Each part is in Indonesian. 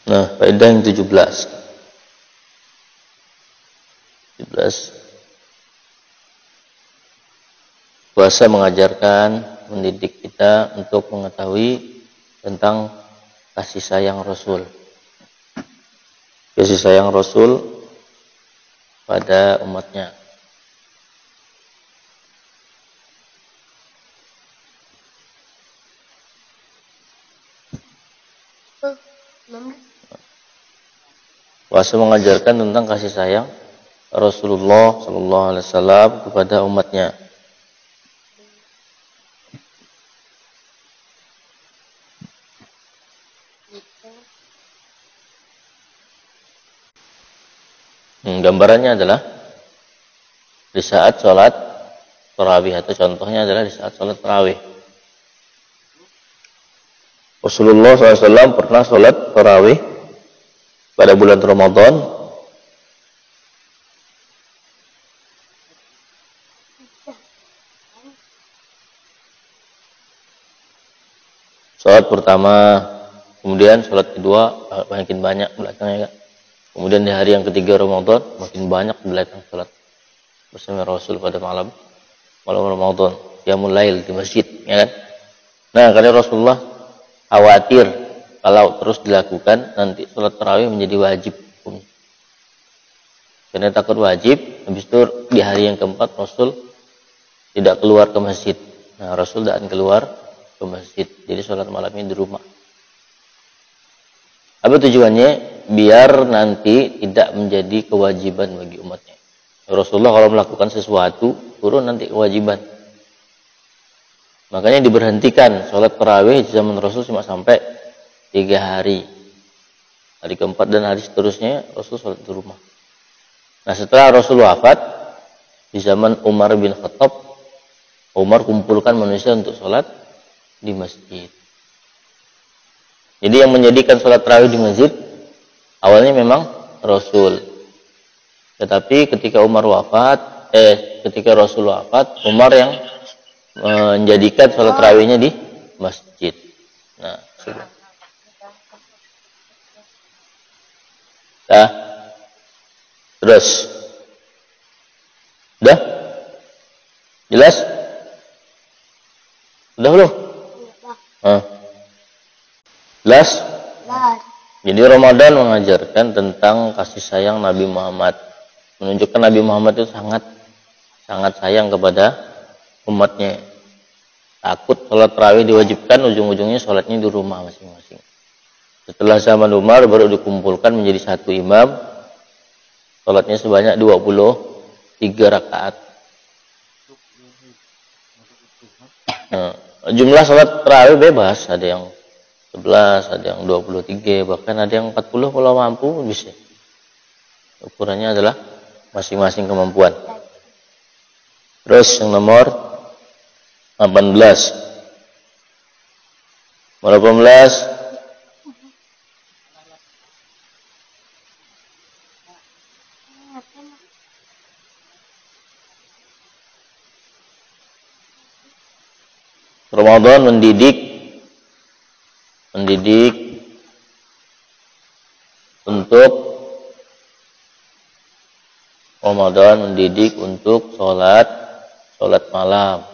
Nah, faedah yang 17. Puasa mengajarkan, mendidik kita untuk mengetahui tentang kasih sayang Rasul. Kasih sayang Rasul pada umatnya. Puasa mengajarkan tentang kasih sayang Rasulullah Sallallahu Alaihi Wasallam kepada umatnya. Gambarannya adalah di saat sholat tarawih, atau contohnya adalah di saat sholat tarawih. Rasulullah SAW pernah sholat tarawih pada bulan Ramadan. Sholat pertama, kemudian sholat kedua makin banyak belakangnya. Kemudian di hari yang ketiga Ramadan makin banyak belakang sholat bersama Rasul pada malam Ramadan, qiyamul lail di masjid, ya kan? Nah, karena Rasulullah khawatir kalau terus dilakukan nanti sholat tarawih menjadi wajib. Karena takut wajib, habis itu di hari yang keempat Rasul tidak keluar ke masjid. Nah, Rasul tidak akan keluar ke masjid. Jadi sholat malamnya di rumah. Apa tujuannya? Biar nanti tidak menjadi kewajiban bagi umatnya. Rasulullah kalau melakukan sesuatu, turun nanti kewajiban. Makanya diberhentikan sholat tarawih di zaman Rasul cuma sampai 3 hari. Hari keempat dan hari seterusnya Rasul sholat di rumah. Nah, setelah Rasul wafat, di zaman Umar bin Khattab, Umar kumpulkan manusia untuk sholat di masjid. Jadi yang menjadikan sholat tarawih di masjid awalnya memang Rasul. Tetapi ketika ketika Rasul wafat, Umar yang menjadikan sholat tarawihnya di masjid. Nah, sudah. Terus. Udah? Jelas? Udah belum? Jelas? Jadi Ramadan mengajarkan tentang kasih sayang Nabi Muhammad. Menunjukkan Nabi Muhammad itu sangat sayang kepada umatnya. Takut sholat tarawih diwajibkan, ujung-ujungnya sholatnya di rumah masing-masing. Setelah zaman Umar baru dikumpulkan menjadi satu imam. Sholatnya sebanyak 23 rakaat. Nah, jumlah sholat tarawih bebas, ada yang 11, ada yang 23, bahkan ada yang 40 kalau mampu bisa. Ukurannya adalah masing-masing kemampuan. Terus yang nomor 18. Nomor 18. Ramadan mendidik untuk sholat malam.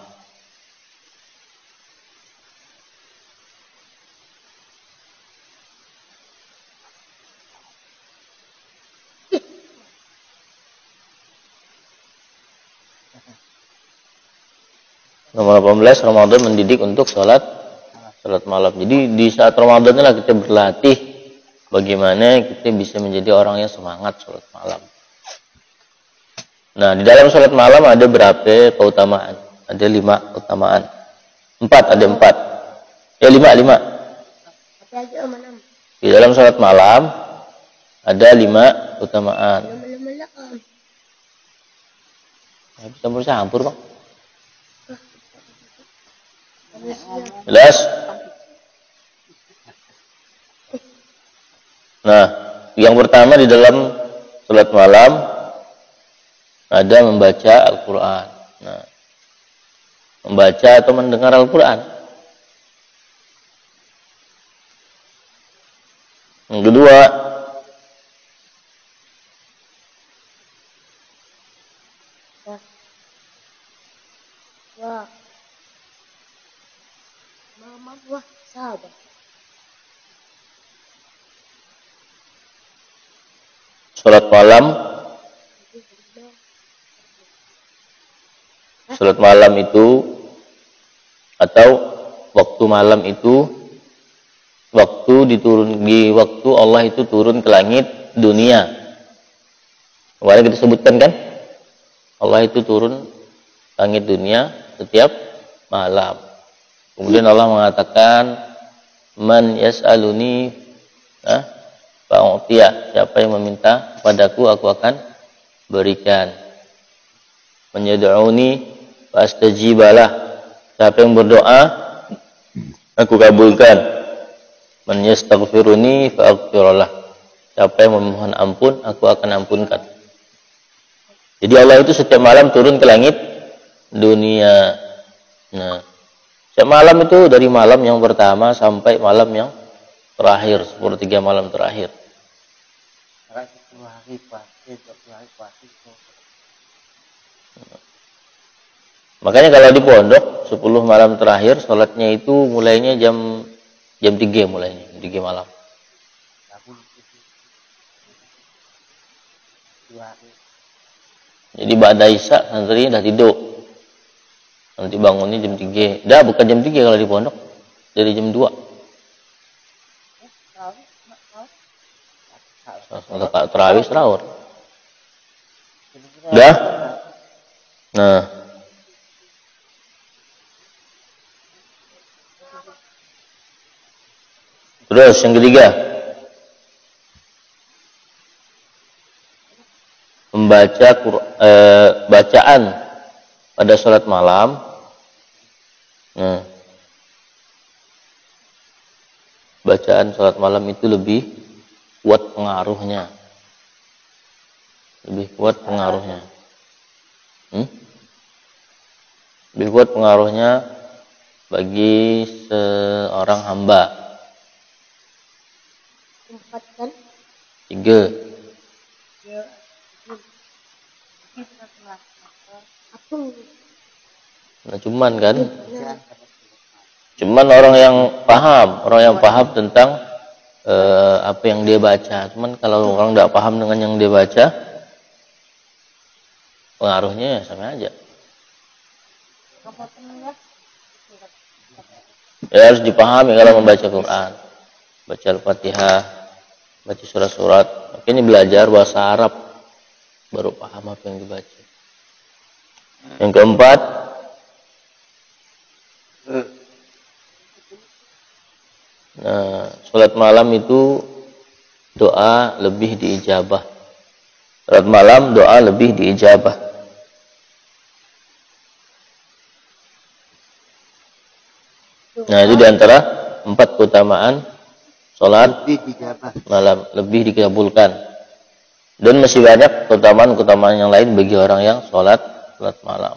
Nomor 18, Ramadan mendidik untuk sholat malam. Jadi di saat Ramadan inilah kita berlatih bagaimana kita bisa menjadi orang yang semangat sholat malam. Nah, di dalam sholat malam ada berapa keutamaan? Ada 5 keutamaan. 4, ada 4. Ya 5. Di dalam sholat malam ada 5 keutamaan. Campur-campur, Bang. Jelas? Nah, yang pertama di dalam sholat malam ada membaca Al-Quran. Nah, membaca atau mendengar Al-Quran. Yang kedua, sholat malam. Sholat malam itu atau waktu malam itu waktu waktu Allah itu turun ke langit dunia. Kemarin kita sebutkan kan? Allah itu turun langit dunia setiap malam. Kemudian Allah mengatakan, "Man yas'aluni fa'utiya." Siapa yang meminta padaku, aku akan berikan. "Man yad'uni fastajibalah." Siapa yang berdoa, aku kabulkan. "Man yastaghfiruni fa'aghfirlah." Siapa yang memohon ampun, aku akan ampunkan. Jadi Allah itu setiap malam turun ke langit dunia. Nah, setiap malam itu dari malam yang pertama sampai malam yang terakhir, 1/3 malam terakhir. Makanya kalau di pondok 10 malam terakhir sholatnya itu mulainya jam 3 mulainya, 3 malam. Jadi ba'da isya santri dah tidur. Nanti bangunnya jam 3. Dah bukan jam 3 kalau di pondok. Dari jam 2. Salat tarawih sahur. Dah? Nah. Terus yang ketiga, membaca bacaan pada sholat malam. Nah, bacaan sholat malam itu lebih kuat pengaruhnya. Lebih kuat pengaruhnya. Lebih kuat pengaruhnya bagi seorang hamba. 3. Nah, cuman kan? Cuman orang yang paham tentang apa yang dia baca. Cuman kalau orang tidak paham dengan yang dia baca, pengaruhnya sama aja. Ya harus dipahami kalau membaca Quran, baca Al-Fatihah, baca surat-surat. Makanya belajar bahasa Arab baru paham apa yang dibaca. Yang keempat, sholat malam itu doa lebih diijabah. Sholat malam doa lebih diijabah. Nah, itu diantara 4 keutamaan sholat malam, lebih dikabulkan. Dan masih banyak keutamaan-keutamaan yang lain bagi orang yang sholat malam.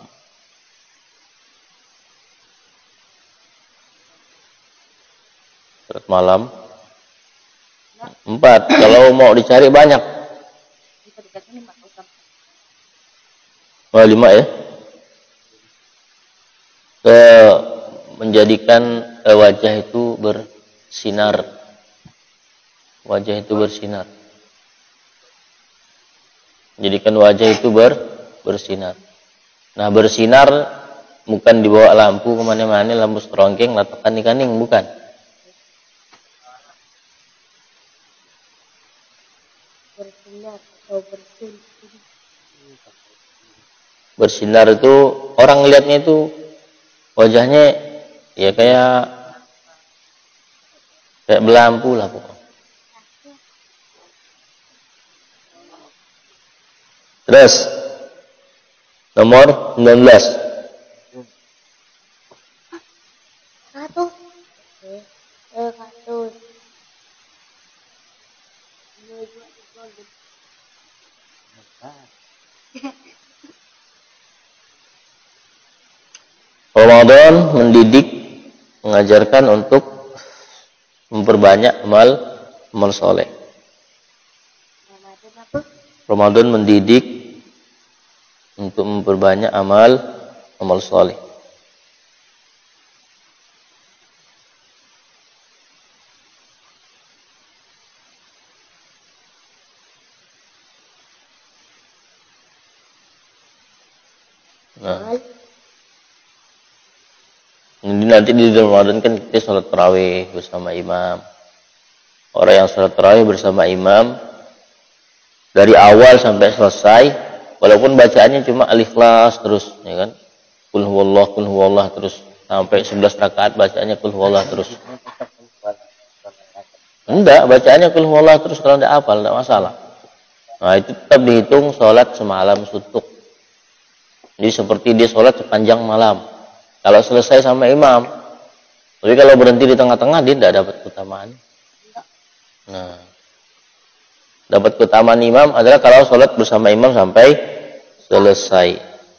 Sholat malam 4. Kalau mau dicari banyak. 5 ya. Menjadikan wajah itu bersinar. Wajah itu bersinar. Menjadikan wajah itu bersinar. Nah, bersinar bukan dibawa lampu kemana-mana, lampu serongkeng, atau kaning-kaning, bukan. Bersinar itu orang lihatnya itu wajahnya ya kayak berlampu lah pokoknya. Terus nomor 19. Ramadan mendidik, mengajarkan untuk memperbanyak amal soleh. Ramadan mendidik untuk memperbanyak amal saleh. Nah, nanti di Ramadan kan kita sholat tarawih bersama imam. Orang yang sholat tarawih bersama imam dari awal sampai selesai, walaupun bacaannya cuma al-ikhlas terus, ya kan? Qul huwallah terus sampai 11 rakaat bacaannya qul huwallah terus. Enggak, bacaannya qul huwallah terus kalau enggak hafal enggak masalah. Nah, itu tetap dihitung sholat semalam suntuk. Jadi seperti dia sholat sepanjang malam. Kalau selesai sama imam, tapi kalau berhenti di tengah-tengah dia tidak dapat keutamaan. Nah, dapat keutamaan imam adalah kalau sholat bersama imam sampai selesai.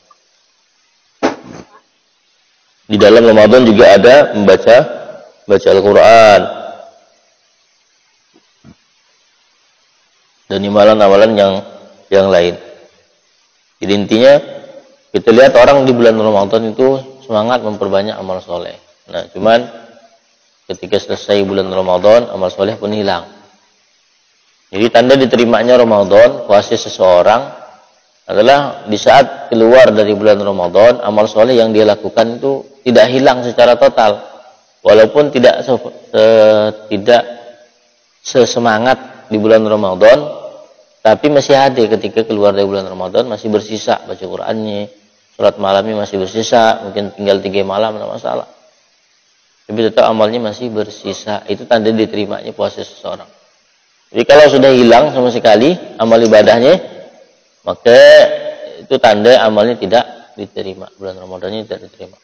Di dalam Ramadan juga ada membaca Al-Quran dan amalan-amalan yang lain. Jadi intinya kita lihat orang di bulan Ramadan itu semangat memperbanyak amal soleh. Nah, cuman ketika selesai bulan Ramadan, amal soleh pun hilang. Jadi tanda diterimanya Ramadan, puasa seseorang adalah di saat keluar dari bulan Ramadan, amal soleh yang dia lakukan itu tidak hilang secara total. Walaupun tidak sesemangat di bulan Ramadan, tapi masih ada ketika keluar dari bulan Ramadan, masih bersisa baca Qur'annya, sholat malamnya masih bersisa, mungkin tinggal 3 malam, tidak masalah. Tapi tetap amalnya masih bersisa. Itu tanda diterimanya puasa seseorang. Jadi kalau sudah hilang sama sekali amal ibadahnya, maka itu tanda amalnya tidak diterima. Bulan Ramadannya tidak diterima.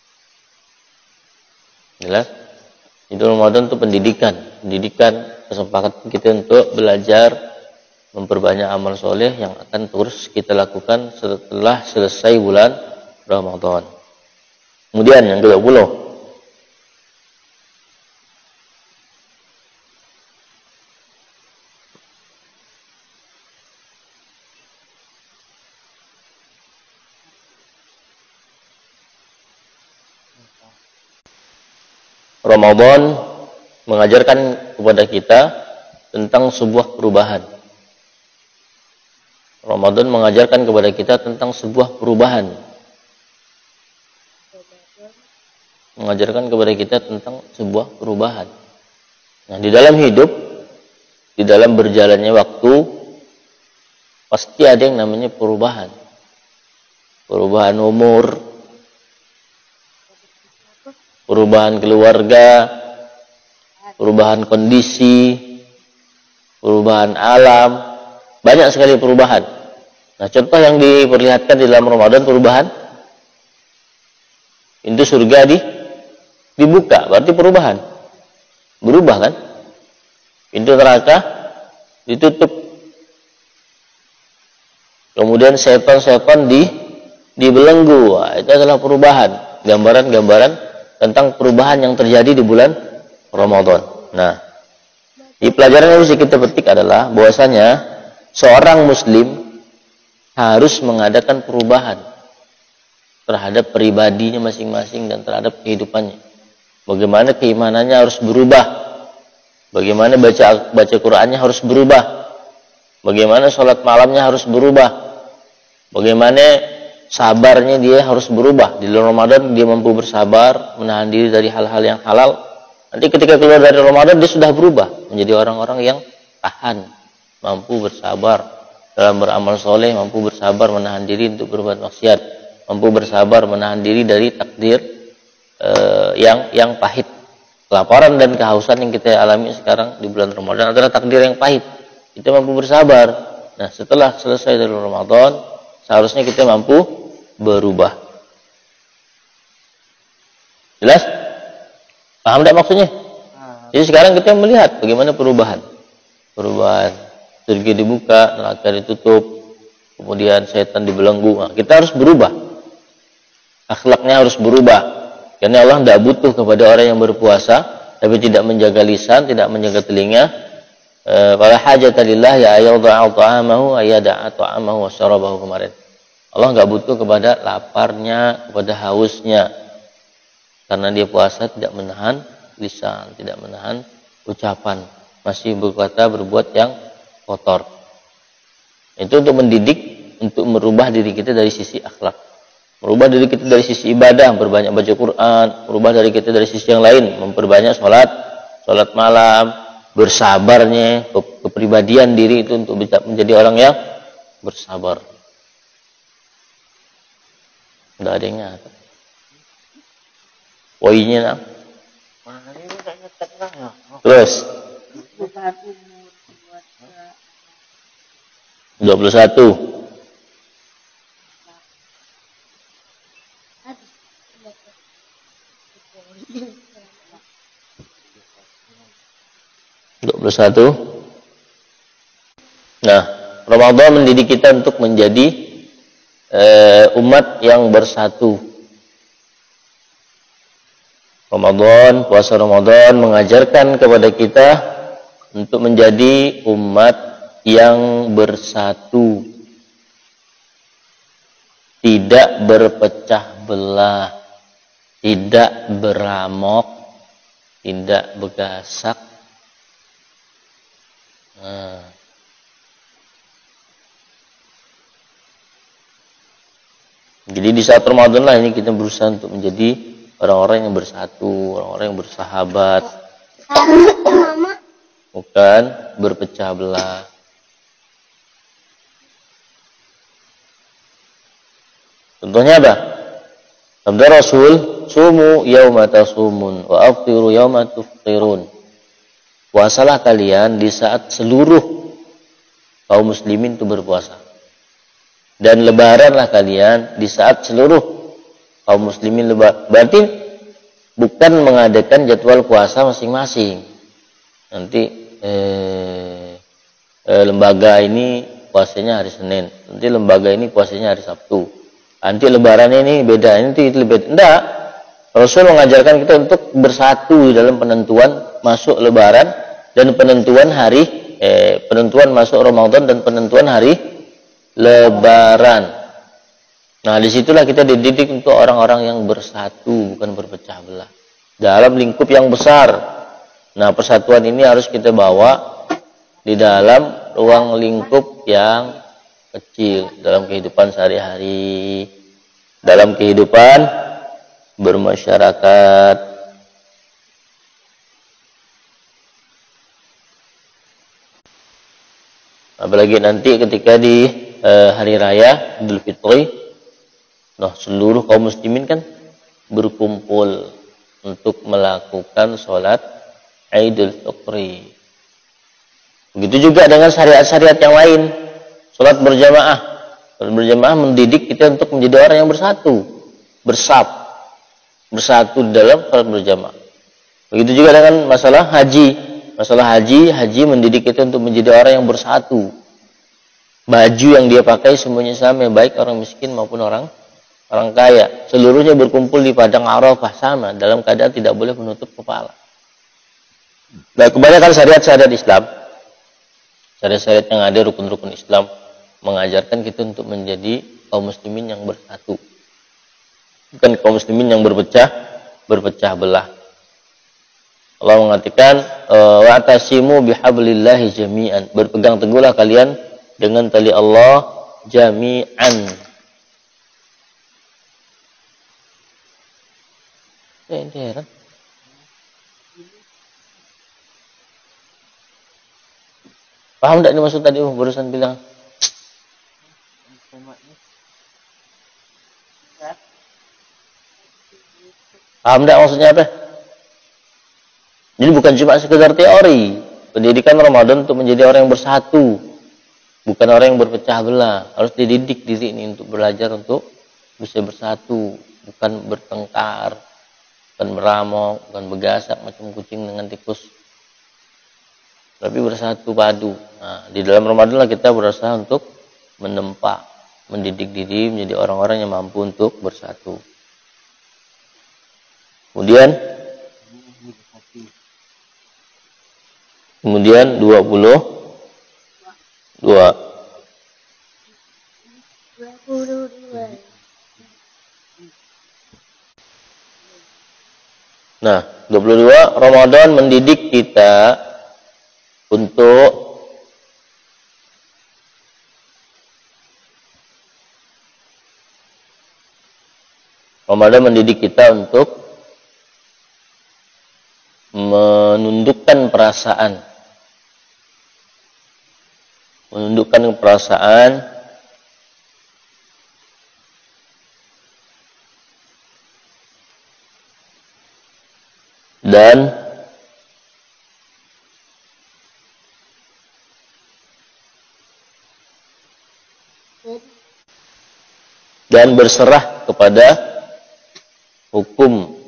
Jelas? Itu Ramadan itu pendidikan kesempatan kita untuk belajar memperbanyak amal soleh yang akan terus kita lakukan setelah selesai bulan Ramadan. Kemudian yang ke-20, Ramadan mengajarkan kepada kita tentang sebuah perubahan. Ramadan mengajarkan kepada kita tentang sebuah perubahan. Mengajarkan kepada kita tentang sebuah perubahan. Nah, di dalam hidup, di dalam berjalannya waktu, pasti ada yang namanya perubahan. Perubahan umur, perubahan keluarga, perubahan kondisi, perubahan alam, banyak sekali perubahan. Nah, contoh yang diperlihatkan di dalam Ramadan perubahan, pintu surga dibuka, berarti perubahan. Berubah kan? Pintu neraka ditutup. Kemudian setan-setan dibelenggu. Wah, itu adalah perubahan. Gambaran-gambaran tentang perubahan yang terjadi di bulan Ramadan. Nah, di pelajaran yang bisa kita petik adalah bahwasanya seorang muslim harus mengadakan perubahan terhadap pribadinya masing-masing dan terhadap kehidupannya. Bagaimana keimanannya harus berubah. Bagaimana baca Qur'annya harus berubah. Bagaimana sholat malamnya harus berubah. Bagaimana sabarnya dia harus berubah. Di bulan Ramadan dia mampu bersabar, menahan diri dari hal-hal yang halal. Nanti ketika keluar dari Ramadan dia sudah berubah menjadi orang-orang yang tahan, mampu bersabar dalam beramal soleh, mampu bersabar menahan diri untuk berbuat maksiat, mampu bersabar menahan diri dari takdir yang pahit. Kelaparan dan kehausan yang kita alami sekarang di bulan Ramadan adalah takdir yang pahit. Kita mampu bersabar. Nah, setelah selesai dari Ramadan, seharusnya kita mampu berubah. Jelas? Paham tidak maksudnya? Jadi sekarang kita melihat bagaimana perubahan. Perubahan. Surga dibuka, neraka ditutup, kemudian setan dibelenggu. Nah, kita harus berubah. Akhlaknya harus berubah. Karena Allah tidak butuh kepada orang yang berpuasa, tapi tidak menjaga lisan, tidak menjaga telinga, Wala hajata lillah ya ayyadha'a ta'amahu ayyada'a ta'amahu wa syarabahu kemarin. Allah nggak butuh kepada laparnya, kepada hausnya. Karena dia puasa tidak menahan lisan, tidak menahan ucapan, masih berkata berbuat yang kotor. Itu untuk mendidik, untuk merubah diri kita dari sisi akhlak. Merubah diri kita dari sisi ibadah, berbanyak baca Quran, merubah dari kita dari sisi yang lain, memperbanyak sholat malam, bersabarnya, kepribadian diri itu untuk bisa menjadi orang yang bersabar. Udah ada yang nyata. Poinnya nak. Terus 21. Nah, Ramadan mendidik kita untuk menjadi umat yang bersatu. Puasa Ramadan mengajarkan kepada kita untuk menjadi umat yang bersatu, tidak berpecah belah, tidak beramok, tidak begasak. Jadi di saat Ramadan lah ini kita berusaha untuk menjadi orang-orang yang bersatu, orang-orang yang bersahabat, bukan berpecah belah. Contohnya apa? Sabda Rasul, "Sumu yauma tasumun wa aftiru yauma tuftirun." Puasalah kalian di saat seluruh kaum muslimin itu berpuasa. Dan lebaranlah kalian di saat seluruh kaum muslimin lebaran. Berarti bukan mengadakan jadwal puasa masing-masing. Nanti lembaga ini puasanya hari Senin, nanti lembaga ini puasanya hari Sabtu. Nanti lebaran ini beda, nanti itu lebih. Enggak. Rasul mengajarkan kita untuk bersatu dalam penentuan masuk lebaran dan penentuan hari penentuan masuk Ramadan dan penentuan hari lebaran. Nah, disitulah kita dididik untuk orang-orang yang bersatu, bukan berpecah belah. Dalam lingkup yang besar. Nah, persatuan ini harus kita bawa di dalam ruang lingkup yang kecil, dalam kehidupan sehari-hari, dalam kehidupan bermasyarakat. Apalagi nanti ketika di hari raya Idul Fitri, nah seluruh kaum muslimin kan berkumpul untuk melakukan sholat Idul Fitri. Begitu juga dengan syariat-syariat yang lain, sholat berjamaah. Sholat berjamaah mendidik kita untuk menjadi orang yang bersatu, bersatu dalam sholat berjamaah. Begitu juga dengan masalah haji. Masalah haji mendidik kita untuk menjadi orang yang bersatu. Baju yang dia pakai semuanya sama, baik orang miskin maupun orang kaya. Seluruhnya berkumpul di padang Arafah sama, dalam keadaan tidak boleh menutup kepala. Nah, kebanyakan syariat-syariat Islam, syariat-syariat yang ada, rukun-rukun Islam, mengajarkan kita untuk menjadi kaum muslimin yang bersatu. Bukan kaum muslimin yang berpecah belah. Allah mengatakan, wa'tasimu bihablillahi jami'an. Berpegang teguhlah kalian dengan tali Allah jami'an. Heran. Paham tak ini maksud tadi barusan bilang? Paham tak maksudnya apa? Jadi bukan cuma sekedar teori. Pendidikan Ramadan untuk menjadi orang yang bersatu. Bukan orang yang berpecah belah. Harus dididik diri ini untuk belajar untuk bisa bersatu. Bukan bertengkar. Bukan meramok. Bukan begasak macam kucing dengan tikus. Tapi bersatu padu. Nah, di dalam Ramadan lah kita berusaha untuk menempa. Mendidik diri menjadi orang-orang yang mampu untuk bersatu. Kemudian Kemudian 22. Nah, 22 Ramadan mendidik kita untuk menundukkan perasaan. Dan berserah kepada hukum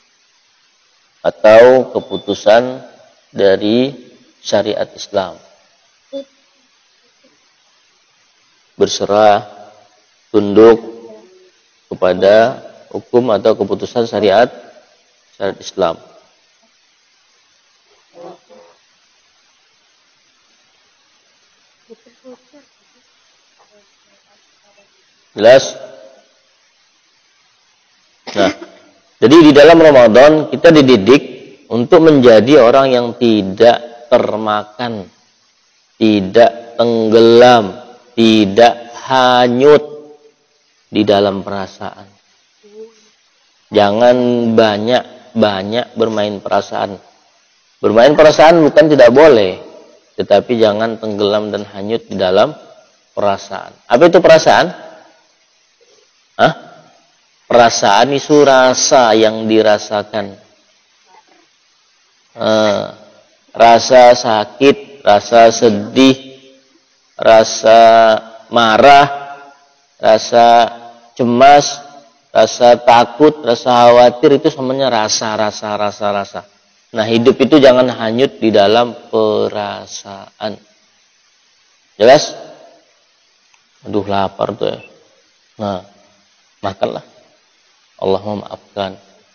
atau keputusan dari syariat Islam. Berserah, tunduk kepada hukum atau keputusan syariat Islam. Jelas? Nah, jadi di dalam Ramadan kita dididik untuk menjadi orang yang tidak termakan, tidak tenggelam, tidak hanyut di dalam perasaan. Jangan banyak bermain perasaan. Bermain perasaan bukan tidak boleh, tetapi jangan tenggelam dan hanyut di dalam perasaan. Apa itu perasaan? Perasaan itu rasa yang dirasakan. Rasa sakit, rasa sedih, rasa marah, rasa cemas, rasa takut, rasa khawatir, itu semuanya rasa. Nah, hidup itu jangan hanyut di dalam perasaan. Jelas? Aduh, lapar tuh ya. Nah, makanlah. Allah memaafkan.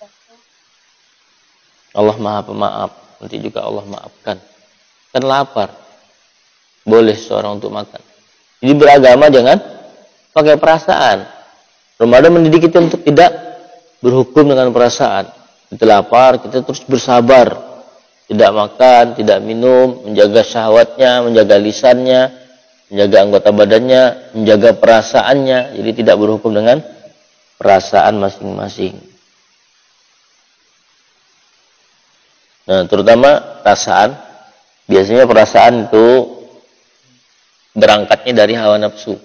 Allah Maha Pemaaf. Nanti juga Allah maafkan. Kan lapar. Boleh seorang untuk makan. Jadi beragama jangan pakai perasaan. Ramadan mendidik kita untuk tidak berhukum dengan perasaan. Kita lapar, kita terus bersabar. Tidak makan, tidak minum, menjaga syahwatnya, menjaga lisannya, menjaga anggota badannya, menjaga perasaannya. Jadi tidak berhukum dengan perasaan masing-masing. Nah, terutama perasaan. Biasanya perasaan itu berangkatnya dari hawa nafsu.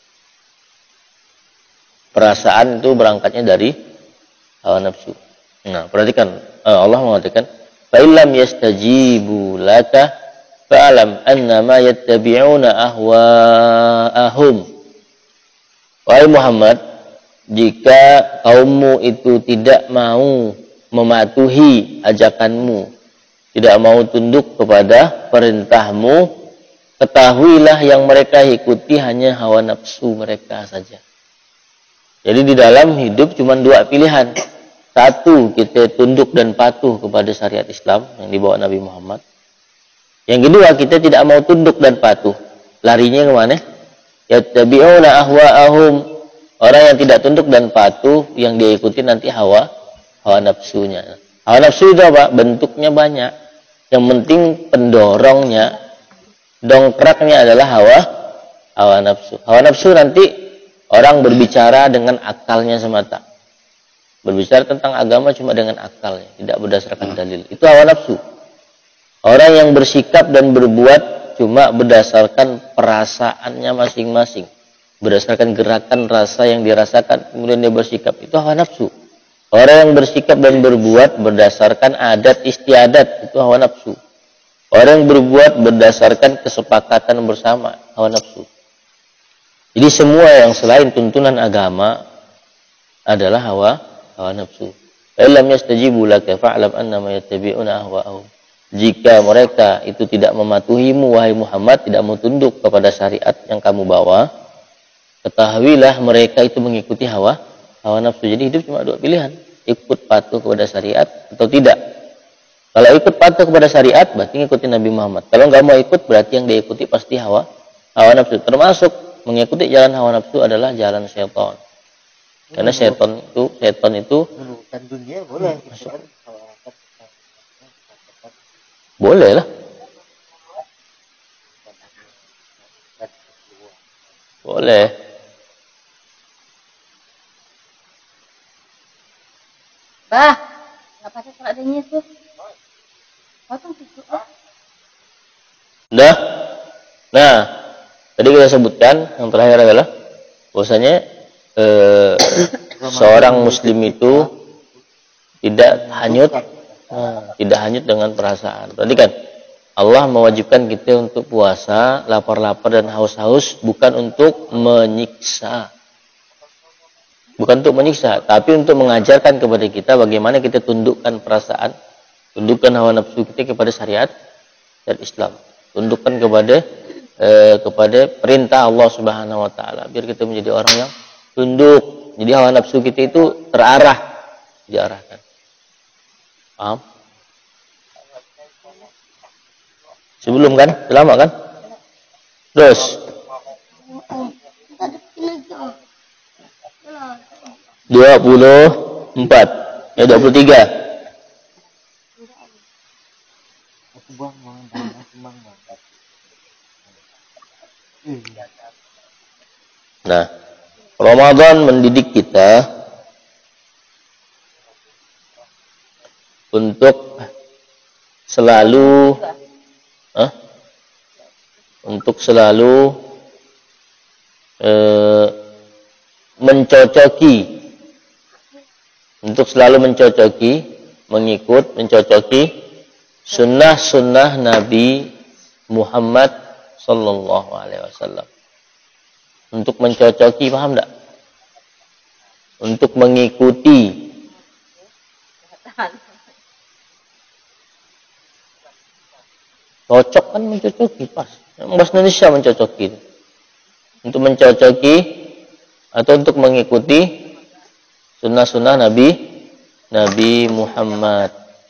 Perasaan itu berangkatnya dari hawa nafsu. Nah, perhatikan. Allah mengatakan, "Fa illam yastajibu laka fa'lam annama yattabi'una ahwa'ahum." Wahai Muhammad, jika kaummu itu tidak mau mematuhi ajakanmu, tidak mau tunduk kepada perintahmu, ketahuilah yang mereka ikuti hanya hawa nafsu mereka saja. Jadi di dalam hidup cuma dua pilihan. Satu, kita tunduk dan patuh kepada syariat Islam yang dibawa Nabi Muhammad. Yang kedua, kita tidak mau tunduk dan patuh. Larinya kemana? Yattabi'una ahwa'ahum. Orang yang tidak tunduk dan patuh, yang dia ikuti nanti hawa nafsunya. Hawa nafsu itu apa? Bentuknya banyak. Yang penting pendorongnya, dongkraknya adalah hawa nafsu. Hawa nafsu nanti orang berbicara dengan akalnya semata. Berbicara tentang agama cuma dengan akalnya, tidak berdasarkan dalil. Itu hawa nafsu. Orang yang bersikap dan berbuat cuma berdasarkan perasaannya masing-masing. Berdasarkan gerakan rasa yang dirasakan, kemudian dia bersikap. Itu hawa nafsu. Orang yang bersikap dan berbuat berdasarkan adat istiadat, itu hawa nafsu. Orang yang berbuat berdasarkan kesepakatan bersama, hawa nafsu. Jadi semua yang selain tuntunan agama adalah hawa nafsu. Illam yastajibu laka fa'lam annama yattabi'una ahwa'ahum. Jika mereka itu tidak mematuhimu, wahai Muhammad, tidak mau tunduk kepada syariat yang kamu bawa, ketahuilah mereka itu mengikuti hawa nafsu. Jadi hidup cuma dua pilihan, ikut patuh kepada syariat atau tidak. Kalau ikut patuh kepada syariat, berarti ngikutin Nabi Muhammad. Kalau nggak mau ikut, berarti yang diikuti pasti hawa nafsu. Termasuk mengikuti jalan hawa nafsu adalah jalan syaitan. Karena syaitan itu menemukan dunia boleh gitu kan. Boleh lah. Boleh. Bah, nggak pakai kalau adanya itu. Potong susu. Udah. Nah, tadi kita sebutkan yang terakhir adalah bahwasanya seorang muslim itu tidak hanyut dengan perasaan. Berarti kan Allah mewajibkan kita untuk puasa, lapar-lapar dan haus-haus bukan untuk menyiksa. Bukan untuk menyiksa, tapi untuk mengajarkan kepada kita bagaimana kita tundukkan perasaan, tundukkan hawa nafsu kita kepada syariat dan Islam. Tundukkan kepada perintah Allah Subhanahu wa taala biar kita menjadi orang yang tunduk. Jadi hawa nafsu kita itu diarahkan. Paham? Sebelum kan? Lama kan? Terus 24. Ya 23. Nah, Ramadan mendidik kita untuk selalu mencocoki sunnah Nabi Muhammad Sallallahu Alaihi Wasallam. Untuk mencocoki, paham enggak? Untuk mengikuti. Cocok kan mencocoki, pas. Bahasa Indonesia mencocoki. Untuk mencocoki atau untuk mengikuti sunnah Nabi Muhammad.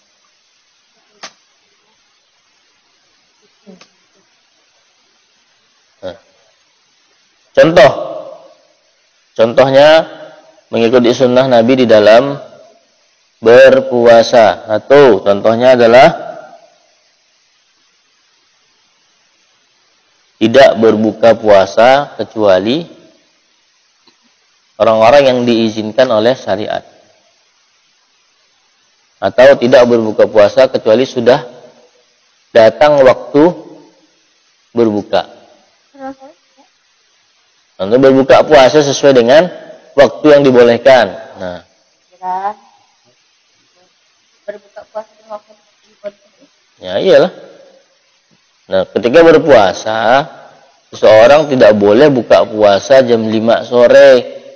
Nah. Contohnya mengikuti sunnah Nabi di dalam berpuasa. Satu, contohnya adalah tidak berbuka puasa kecuali orang-orang yang diizinkan oleh syariat. Atau tidak berbuka puasa kecuali sudah datang waktu berbuka. Untuk berbuka puasa sesuai dengan waktu yang dibolehkan. Nah, berbuka puasa di waktu dibolehkan. Ya iyalah. Nah, ketika berpuasa, seseorang tidak boleh buka puasa jam 5 sore.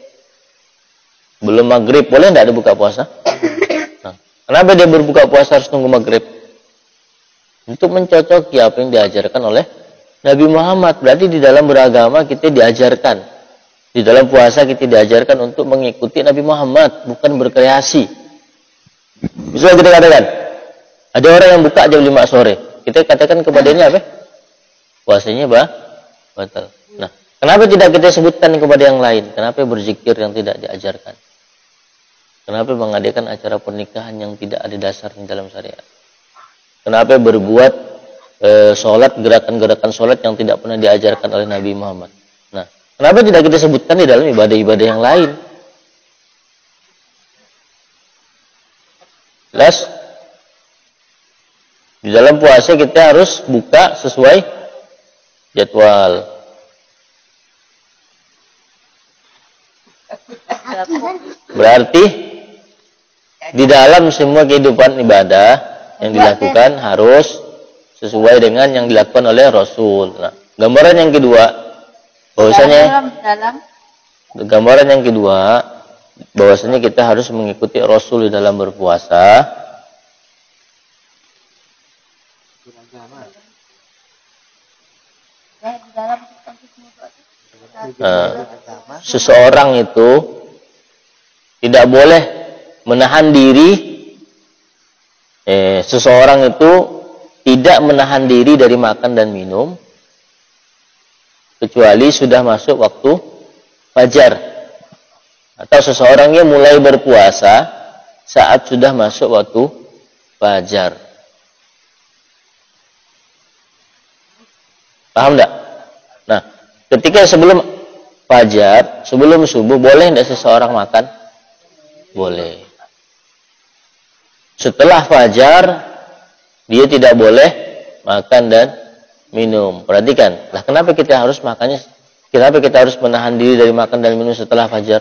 Belum maghrib, boleh tidak ada buka puasa? Nah, kenapa dia berbuka puasa harus tunggu maghrib? Untuk mencocoki apa yang diajarkan oleh Nabi Muhammad. Berarti di dalam beragama kita diajarkan. Di dalam puasa kita diajarkan untuk mengikuti Nabi Muhammad, bukan berkreasi. Bisa kita katakan, ada orang yang buka jam 5 sore. Kita katakan kepadanya apa? Puasanya batal. Nah, kenapa tidak kita sebutkan kepada yang lain? Kenapa berzikir yang tidak diajarkan? Kenapa mengadakan acara pernikahan yang tidak ada dasarnya dalam syariat? Kenapa berbuat sholat, gerakan-gerakan sholat yang tidak pernah diajarkan oleh Nabi Muhammad? Nah, kenapa tidak kita sebutkan di dalam ibadah-ibadah yang lain? Jelas? Di dalam puasa kita harus buka sesuai jadwal. Berarti di dalam semua kehidupan ibadah yang dilakukan harus sesuai dengan yang dilakukan oleh Rasul. Nah, gambaran yang kedua, bahwasanya kita harus mengikuti Rasul di dalam berpuasa. Seseorang itu tidak boleh menahan diri seseorang itu tidak menahan diri dari makan dan minum kecuali sudah masuk waktu fajar, atau seseorangnya mulai berpuasa saat sudah masuk waktu fajar. Paham enggak? Nah, ketika sebelum fajar, sebelum subuh, boleh enggak seseorang makan? Boleh. Setelah fajar, dia tidak boleh makan dan minum. Perhatikan, lah kenapa kita harus makannya? Kenapa kita harus menahan diri dari makan dan minum setelah fajar?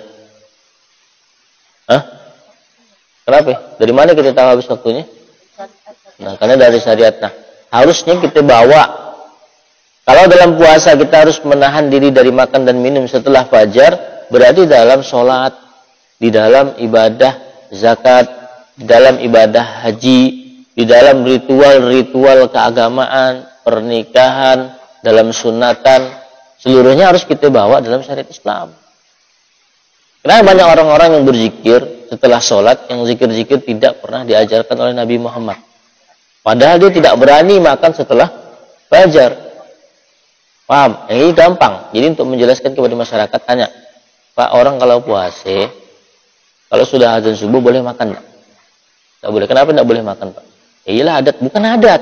Hah? Kenapa? Dari mana kita tahu habis waktunya? Nah, karena dari syariat. Nah, harusnya kita bawa. Kalau dalam puasa kita harus menahan diri dari makan dan minum setelah fajar, berarti dalam sholat, di dalam ibadah zakat, di dalam ibadah haji, di dalam ritual-ritual keagamaan, pernikahan, dalam sunatan, seluruhnya harus kita bawa dalam syariat Islam. Karena banyak orang-orang yang berzikir setelah sholat, yang zikir-zikir tidak pernah diajarkan oleh Nabi Muhammad. Padahal dia tidak berani makan setelah fajar. Paham? Yang ini gampang. Jadi untuk menjelaskan kepada masyarakat, tanya, Pak, orang kalau puasa, kalau sudah azan subuh boleh makan? Tidak boleh. Kenapa tidak boleh makan, Pak? Ya iyalah adat. Bukan adat.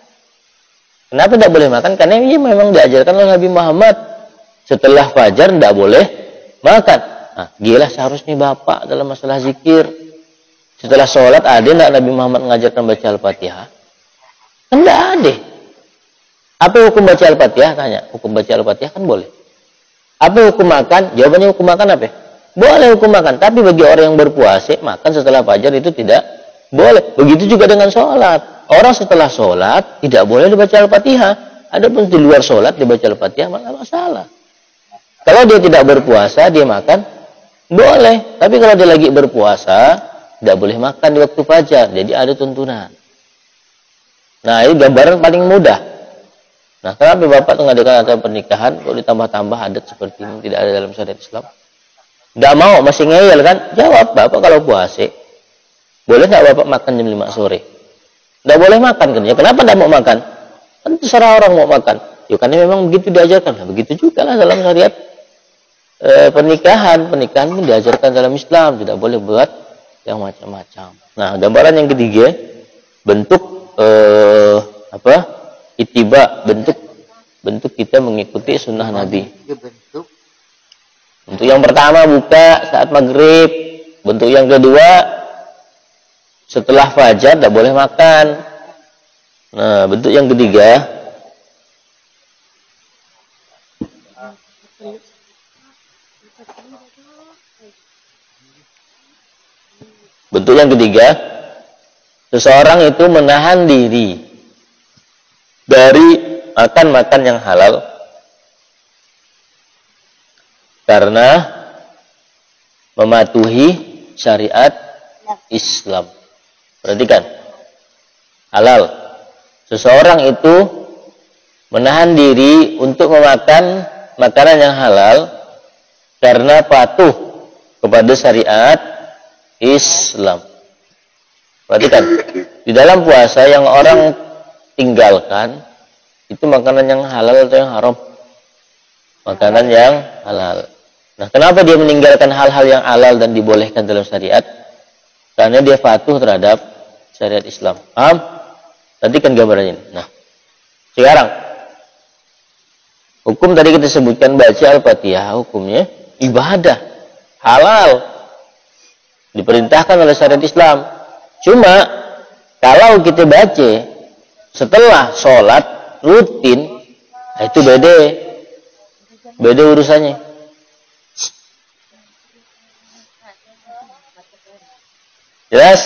Kenapa tidak boleh makan? Karena ini memang diajarkan oleh Nabi Muhammad. Setelah fajar tidak boleh makan. Nah, gila seharusnya Bapak dalam masalah zikir. Setelah sholat ada tidak Nabi Muhammad mengajarkan baca Al-Fatihah? Kan tidak ada. Apa hukum baca Al-Fatihah? Tanya. Hukum baca Al-Fatihah kan boleh. Apa hukum makan? Jawabannya hukum makan apa? Boleh hukum makan. Tapi bagi orang yang berpuasa, makan setelah fajar itu tidak boleh. Begitu juga dengan sholat. Orang setelah sholat tidak boleh dibaca Al-Fatihah. Adapun di luar sholat dibaca Al-Fatihah, malah masalah. Kalau dia tidak berpuasa, dia makan, boleh. Tapi kalau dia lagi berpuasa, tidak boleh makan di waktu fajar. Jadi ada tuntunan. Nah, ini gambaran paling mudah. Nah, kenapa Bapak mengadakan acara pernikahan, kalau ditambah-tambah adat seperti ini, tidak ada dalam syariat Islam? Tidak mau, masih ngeyel kan? Jawab, Bapak kalau puasa, boleh nggak Bapak makan jam 5 sore? Tidak boleh makan kan? Ya, kenapa tidak mau makan? Kan terserah orang mau makan. Ya, karena memang begitu diajarkan. Nah, begitu juga lah dalam syariat pernikahan. Pernikahan pun diajarkan dalam Islam. Tidak boleh buat yang macam-macam. Nah, gambaran yang ketiga, bentuk itiba, bentuk kita mengikuti sunnah Nabi. Bentuk yang pertama buka saat maghrib. Bentuk yang kedua setelah fajar tidak boleh makan. Nah, bentuk yang ketiga seseorang itu menahan diri dari makan yang halal karena mematuhi syariat Islam. Perhatikan, halal. Seseorang itu menahan diri untuk memakan makanan yang halal karena patuh kepada syariat Islam. Perhatikan, di dalam puasa yang orang tinggalkan itu makanan yang halal atau yang haram? Makanan yang halal. Nah, kenapa dia meninggalkan hal-hal yang halal dan dibolehkan dalam syariat? Karena dia patuh terhadap syariat Islam. Paham? Tadi kan gambarannya ini. Nah, sekarang hukum tadi kita sebutkan baca Al-Fatihah, hukumnya ibadah halal, diperintahkan oleh syariat Islam. Cuma kalau kita baca setelah sholat rutin, itu beda urusannya. Jelas?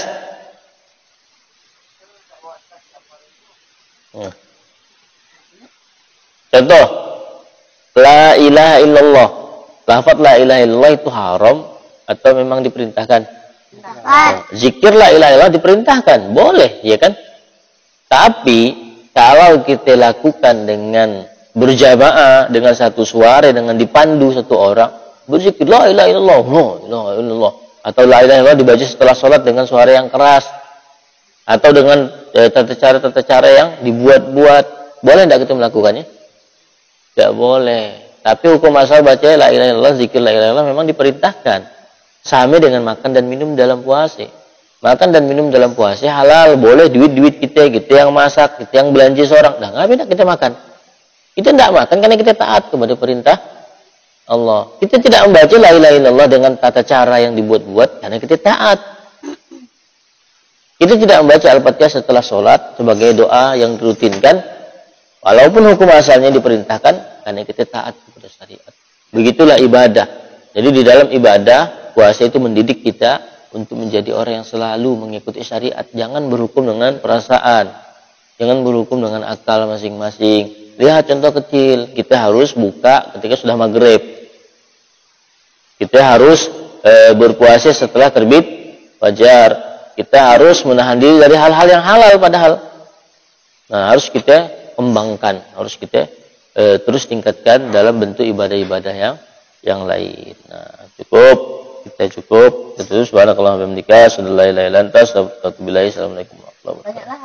Contoh, la ilaha illallah. Lafaz la ilaha illallah itu haram atau memang diperintahkan? Zikir la ilaha illallah diperintahkan, boleh, ya kan? Tapi kalau kita lakukan dengan berjamaah, dengan satu suara, dengan dipandu satu orang, berzikir la ilaha illallah, la ilaha illallah, atau la ilaha illallah dibaca setelah sholat dengan suara yang keras, Atau dengan tata cara yang dibuat-buat. Boleh tidak kita melakukannya? Tidak boleh. Tapi hukum asal baca la ilaha illallah, zikir la ilaha illallah memang diperintahkan. Sama dengan makan dan minum dalam puasa. Makan dan minum dalam puasa halal, boleh duit kita yang masak, kita yang belanja seorang. Nah, ngapain kita makan? Kita tidak makan karena kita taat kepada perintah Allah. Kita tidak membaca la ilaha illallah dengan tata cara yang dibuat-buat karena kita taat. Kita tidak membaca Al-Fatihah setelah sholat sebagai doa yang dirutinkan, walaupun hukum asalnya diperintahkan karena kita taat kepada syariat. Begitulah ibadah. Jadi di dalam ibadah, puasa itu mendidik kita untuk menjadi orang yang selalu mengikuti syariat. Jangan berhukum dengan perasaan. Jangan berhukum dengan akal masing-masing. Lihat contoh kecil. Kita harus buka ketika sudah maghrib. Kita harus berpuasa setelah terbit fajar. Kita harus menahan diri dari hal-hal yang halal padahal. Nah, harus kita kembangkan. Harus kita terus tingkatkan dalam bentuk ibadah-ibadah yang lain. Nah, cukup. Kita cukup. Subhanakallah wa bihamdika, asyhadu an la ilaha illa anta, astaghfiruka wa atubu ilaik. Assalamualaikum warahmatullahi wabarakatuh.